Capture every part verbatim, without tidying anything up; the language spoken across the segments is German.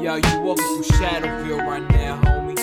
Yo, you walking through Shadowville right now, homie.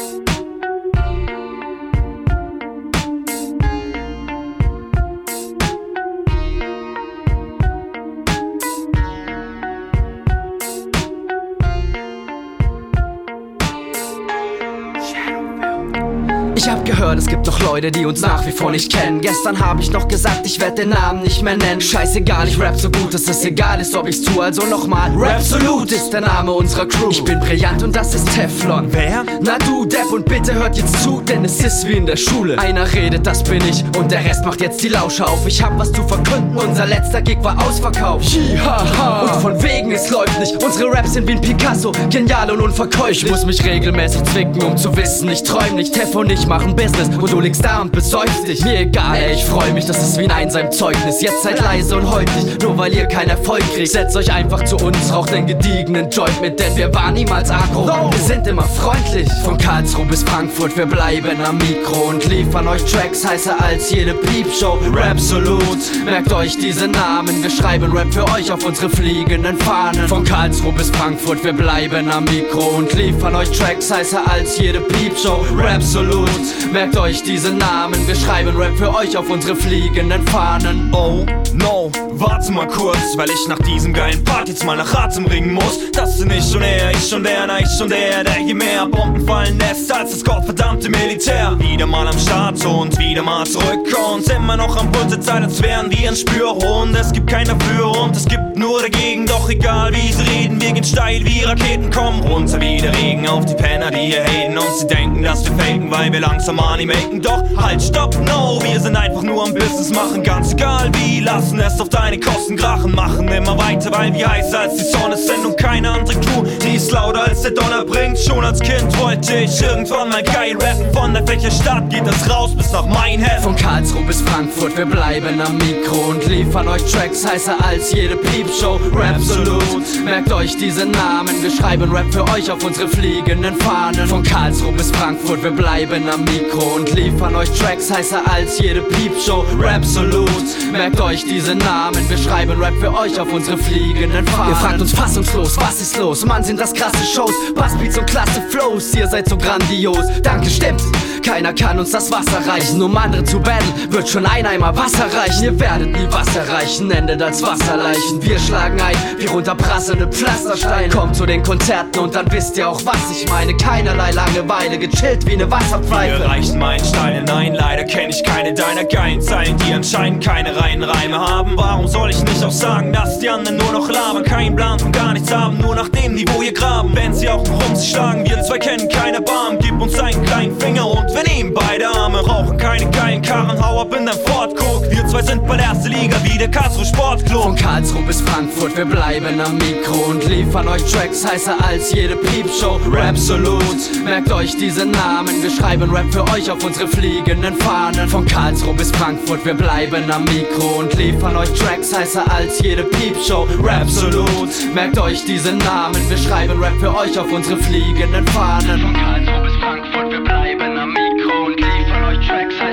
Ich hab gehört, es gibt noch Leute, die uns nach wie vor nicht kennen. Gestern hab ich noch gesagt, ich werd den Namen nicht mehr nennen. Scheißegal, ich rap so gut, dass es egal ist, ob ich's tu. Also nochmal, Rapsolut ist der Name unserer Crew. Ich bin brillant und das ist Teflon. Wer? Na du, Depp, und bitte hört jetzt zu, denn es ist wie in der Schule. Einer redet, das bin ich, und der Rest macht jetzt die Lauscher auf. Ich hab was zu verkünden, unser letzter Gig war ausverkauft. Hihaha. Und von wegen, es läuft nicht. Unsere Raps sind wie ein Picasso, genial und unverkäuflich. Ich muss mich regelmäßig zwicken, um zu wissen, ich träum nicht. Teff und ich machen Business und du liegst da und besäufst dich. Mir egal, ey, ich freu mich, das ist wie ein Einseim-Zeugnis. Jetzt seid leise und heult nicht, nur weil ihr keinen Erfolg kriegt. Setzt euch einfach zu uns, raucht den gediegenen Joint mit, denn wir waren niemals aggro. Wir sind immer freundlich. Von Karlsruhe bis Frankfurt, wir bleiben am Mikro und liefern euch Tracks heißer als jede Piepshow. Rapsolut, merkt euch diese Namen, wir schreiben Rap für euch auf unsere fliegenden Fahnen. Von Karlsruhe bis Frankfurt, wir bleiben am Mikro und liefern euch Tracks heißer als jede Piepshow. Rapsolut, merkt euch diese Namen, wir schreiben Rap für euch auf unsere fliegenden Fahnen. Oh no, warte mal kurz, weil ich nach diesem geilen Part jetzt mal nach Atem ringen muss. Das sind ich und er, ich und der, na ich und der, der hier mehr Bomben fallen lässt als das gottverdammte Militär. Wieder mal am Start und wieder mal zurück und immer noch am Puls der Zeit, als wären wir ein Spürhund. Es gibt kein dafür und es gibt nur dagegen, doch egal wie sie reden, wir gehen steil wie Raketen, kommen runter wie der Regen auf die Penner, die hier haten und sie denken, dass wir faken, weil wir langsam Money maken. Doch halt, stopp, no, wir sind einfach nur am Business machen, ganz egal wie, lassen es auf deine Kosten krachen, machen immer weiter, weil wir heißer als die Sonne sind und keine andere Crew, die ist lauter als der Donner bringt. Schon als Kind wollte ich irgendwann mal geil rappen, von der Fächerstadt geht das raus bis nach Mainhead. Von Karlsruhe bis Frankfurt, wir bleiben am Mikro und liefern euch Tracks heißer als jede Piepshow. Rapsolut, merkt euch diese Namen, wir schreiben Rap für euch auf unsere fliegenden Fahnen. Von Karlsruhe bis Frankfurt, wir bleiben am Mikro und liefern euch Tracks heißer als jede Piepshow. Rapsolut, merkt euch diese Namen, wir schreiben Rap für euch auf unsere fliegenden Fahnen. Ihr fragt uns fassungslos, was ist los? Mann, sind das krasse Shows, Bassbeats und klasse Flows, ihr seid so grandios. Danke, stimmt, keiner kann uns das Wasser reichen. Um andere zu battlen, wird schon ein Eimer Wasser reichen. Ihr werdet nie was erreichen, endet als Wasserleichen. Wir schlagen ein, wie runterprasselnde Pflastersteine. Kommt zu den Konzerten und dann wisst ihr auch, was ich meine. Keinerlei Langeweile, gechillt wie eine Wasserpfeife. Wir erreichen Meilensteine, nein, leider kenn ich keine deiner geilen Zeilen, die anscheinend keine reinen Reime haben. Warum soll ich nicht auch sagen, dass die anderen nur noch labern, keinen Plan von gar nichts haben, nur nach dem Niveau hier graben. Wenn sie auch noch um sich schlagen, wir zwei kennen keine Erbarmen. Gib uns einen kleinen Finger und wir nehmen beide Arme. Rauchen keine geilen Karren, hau ab in dein Ford, guck. Wir zwei sind bei der ersten Liga wie der Karlsruhe Sportclub. Von Karlsruhe bis Frankfurt, wir bleiben am Mikro und liefern euch Tracks heißer als jede Piepshow. Rapsolut, merkt euch diese Namen, wir schreiben Rap für euch auf unsere fliegenden Fahnen. Von Karlsruhe bis Frankfurt, wir bleiben am Mikro und liefern euch Tracks heißer als jede Piepshow. Rapsolut, merkt euch diese Namen, wir schreiben Rap für euch auf unsere fliegenden Fahnen. Von Karlsruhe bis Frankfurt, wir bleiben am Mikro und liefern euch Tracks heißer